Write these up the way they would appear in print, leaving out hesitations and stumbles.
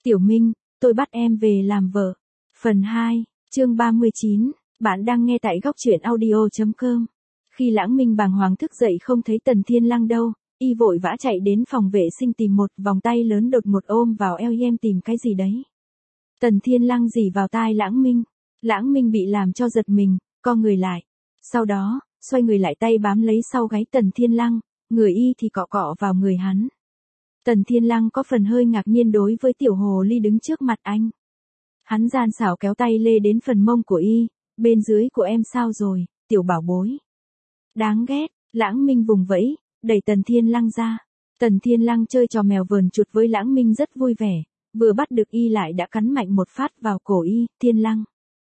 Tiểu Minh, tôi bắt em về làm vợ. Phần 2, chương 39, bạn đang nghe tại góc truyện audio.com. Khi Lãng Minh bàng hoàng thức dậy không thấy Tần Thiên Lăng đâu, y vội vã chạy đến phòng vệ sinh tìm một vòng tay lớn đột ngột ôm vào eo em tìm cái gì đấy. Tần Thiên Lăng rỉ vào tai Lãng Minh bị làm cho giật mình, co người lại. Sau đó, xoay người lại tay bám lấy sau gáy Tần Thiên Lăng, người y thì cọ cọ vào người hắn. Tần Thiên Lăng có phần hơi ngạc nhiên đối với tiểu hồ ly đứng trước mặt anh. Hắn gian xảo kéo tay lê đến phần mông của y, bên dưới của em sao rồi, tiểu bảo bối. Đáng ghét, Lãng Minh vùng vẫy, đẩy Tần Thiên Lăng ra. Tần Thiên Lăng chơi trò mèo vờn chuột với Lãng Minh rất vui vẻ, vừa bắt được y lại đã cắn mạnh một phát vào cổ y. Thiên Lăng,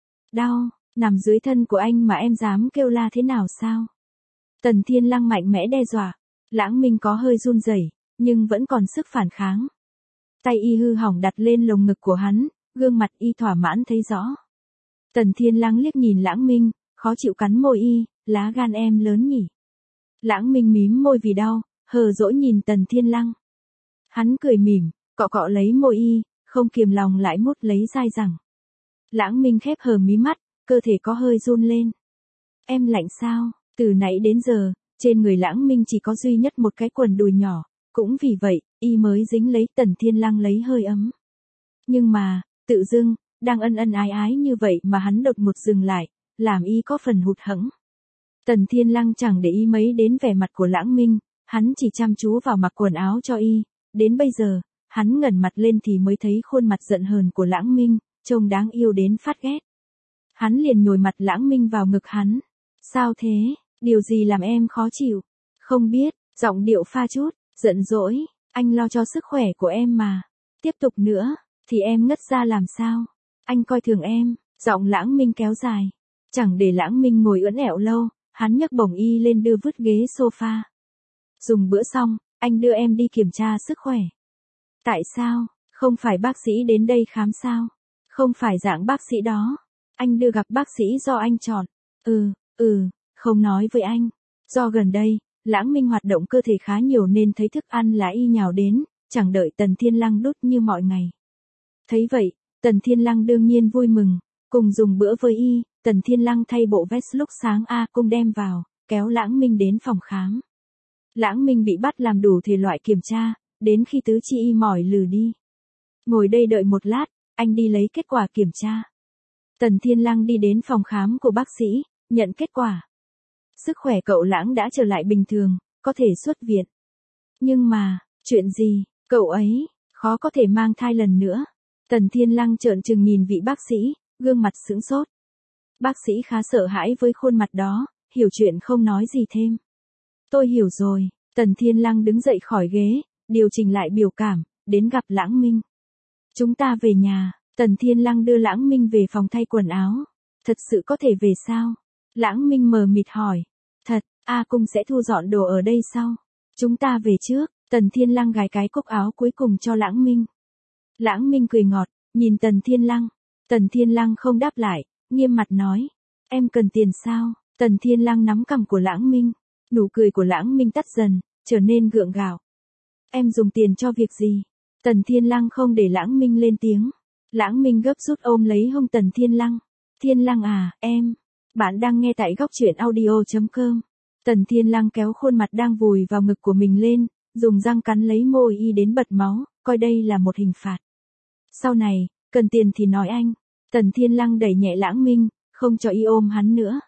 đau, nằm dưới thân của anh mà em dám kêu la thế nào sao? Tần Thiên Lăng mạnh mẽ đe dọa. Lãng Minh có hơi run rẩy, nhưng vẫn còn sức phản kháng. Tay y hư hỏng đặt lên lồng ngực của hắn, gương mặt y thỏa mãn thấy rõ. Tần Thiên Lăng liếc nhìn Lãng Minh, khó chịu cắn môi y, lá gan em lớn nhỉ. Lãng Minh mím môi vì đau, hờ dỗi nhìn Tần Thiên Lăng. Hắn cười mỉm, cọ cọ lấy môi y, không kiềm lòng lại mút lấy dai dẳng. Lãng Minh khép hờ mí mắt, cơ thể có hơi run lên. Em lạnh sao? Từ nãy đến giờ, trên người Lãng Minh chỉ có duy nhất một cái quần đùi nhỏ, cũng vì vậy, y mới dính lấy Tần Thiên Lăng lấy hơi ấm. Nhưng mà, tự dưng, đang ân ân ái ái như vậy mà hắn đột ngột dừng lại, làm y có phần hụt hẫng. Tần Thiên Lăng chẳng để ý mấy đến vẻ mặt của Lãng Minh, hắn chỉ chăm chú vào mặc quần áo cho y. Đến bây giờ, hắn ngẩng mặt lên thì mới thấy khuôn mặt giận hờn của Lãng Minh, trông đáng yêu đến phát ghét. Hắn liền nhồi mặt Lãng Minh vào ngực hắn. Sao thế, điều gì làm em khó chịu? Không biết, giọng điệu pha chút giận dỗi, anh lo cho sức khỏe của em mà. Tiếp tục nữa, thì em ngất ra làm sao? Anh coi thường em, giọng Lãng Minh kéo dài. Chẳng để Lãng Minh ngồi ưỡn ẹo lâu, hắn nhấc bổng y lên đưa vứt ghế sofa. Dùng bữa xong, anh đưa em đi kiểm tra sức khỏe. Tại sao, không phải bác sĩ đến đây khám sao? Không phải dạng bác sĩ đó. Anh đưa gặp bác sĩ do anh chọn. Không nói với anh. Do gần đây, Lãng Minh hoạt động cơ thể khá nhiều nên thấy thức ăn là y nhào đến, chẳng đợi Tần Thiên Lăng đút như mọi ngày. Thấy vậy, Tần Thiên Lăng đương nhiên vui mừng, cùng dùng bữa với y. Tần Thiên Lăng thay bộ vest lúc sáng cung đem vào, kéo Lãng Minh đến phòng khám. Lãng Minh bị bắt làm đủ thể loại kiểm tra, đến khi tứ chi y mỏi lừ đi. Ngồi đây đợi một lát, anh đi lấy kết quả kiểm tra. Tần Thiên Lăng đi đến phòng khám của bác sĩ, nhận kết quả. Sức khỏe cậu Lãng đã trở lại bình thường, có thể xuất viện. Nhưng mà, chuyện gì, cậu ấy, khó có thể mang thai lần nữa. Tần Thiên Lăng trợn trừng nhìn vị bác sĩ, gương mặt sững sốt. Bác sĩ khá sợ hãi với khuôn mặt đó, hiểu chuyện không nói gì thêm. Tôi hiểu rồi, Tần Thiên Lăng đứng dậy khỏi ghế, điều chỉnh lại biểu cảm, đến gặp Lãng Minh. Chúng ta về nhà. Tần Thiên Lăng đưa Lãng Minh về phòng thay quần áo. Thật sự có thể về sao? Lãng Minh mờ mịt hỏi. Thật, Cung sẽ thu dọn đồ ở đây sau. Chúng ta về trước. Tần Thiên Lăng gài cái cúc áo cuối cùng cho Lãng Minh. Lãng Minh cười ngọt, nhìn Tần Thiên Lăng. Tần Thiên Lăng không đáp lại, nghiêm mặt nói. Em cần tiền sao? Tần Thiên Lăng nắm cằm của Lãng Minh. Nụ cười của Lãng Minh tắt dần, trở nên gượng gạo. Em dùng tiền cho việc gì? Tần Thiên Lăng không để Lãng Minh lên tiếng. Lãng Minh gấp rút ôm lấy hông Tần Thiên Lăng. Thiên Lăng à, em. Bạn đang nghe tại góc truyện audio.com. Tần Thiên Lăng kéo khuôn mặt đang vùi vào ngực của mình lên, dùng răng cắn lấy môi y đến bật máu, coi đây là một hình phạt. Sau này, cần tiền thì nói anh. Tần Thiên Lăng đẩy nhẹ Lãng Minh, không cho y ôm hắn nữa.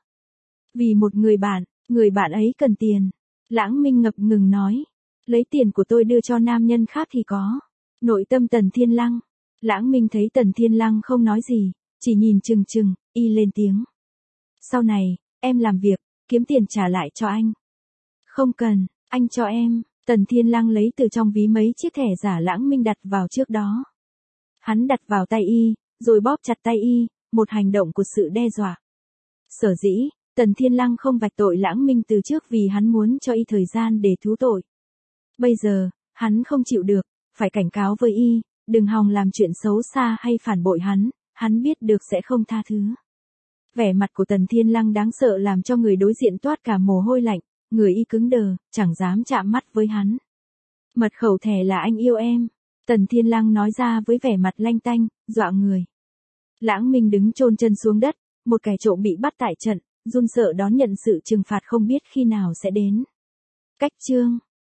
Vì một người bạn ấy cần tiền. Lãng Minh ngập ngừng nói. Lấy tiền của tôi đưa cho nam nhân khác thì có. Nội tâm Tần Thiên Lăng. Lãng Minh thấy Tần Thiên Lăng không nói gì, chỉ nhìn chừng chừng, y lên tiếng. Sau này, em làm việc, kiếm tiền trả lại cho anh. Không cần, anh cho em. Tần Thiên Lăng lấy từ trong ví mấy chiếc thẻ giả Lãng Minh đặt vào trước đó. Hắn đặt vào tay y, rồi bóp chặt tay y, một hành động của sự đe dọa. Sở dĩ, Tần Thiên Lăng không vạch tội Lãng Minh từ trước vì hắn muốn cho y thời gian để thú tội. Bây giờ, hắn không chịu được, phải cảnh cáo với y, đừng hòng làm chuyện xấu xa hay phản bội hắn biết được sẽ không tha thứ. Vẻ mặt của Tần Thiên Lăng đáng sợ làm cho người đối diện toát cả mồ hôi lạnh, người y cứng đờ, chẳng dám chạm mắt với hắn. Mật khẩu thẻ là anh yêu em. Tần Thiên Lăng nói ra với vẻ mặt lanh tanh, dọa người. Lãng Minh đứng chôn chân xuống đất, một kẻ trộm bị bắt tại trận, run sợ đón nhận sự trừng phạt không biết khi nào sẽ đến. Cách chương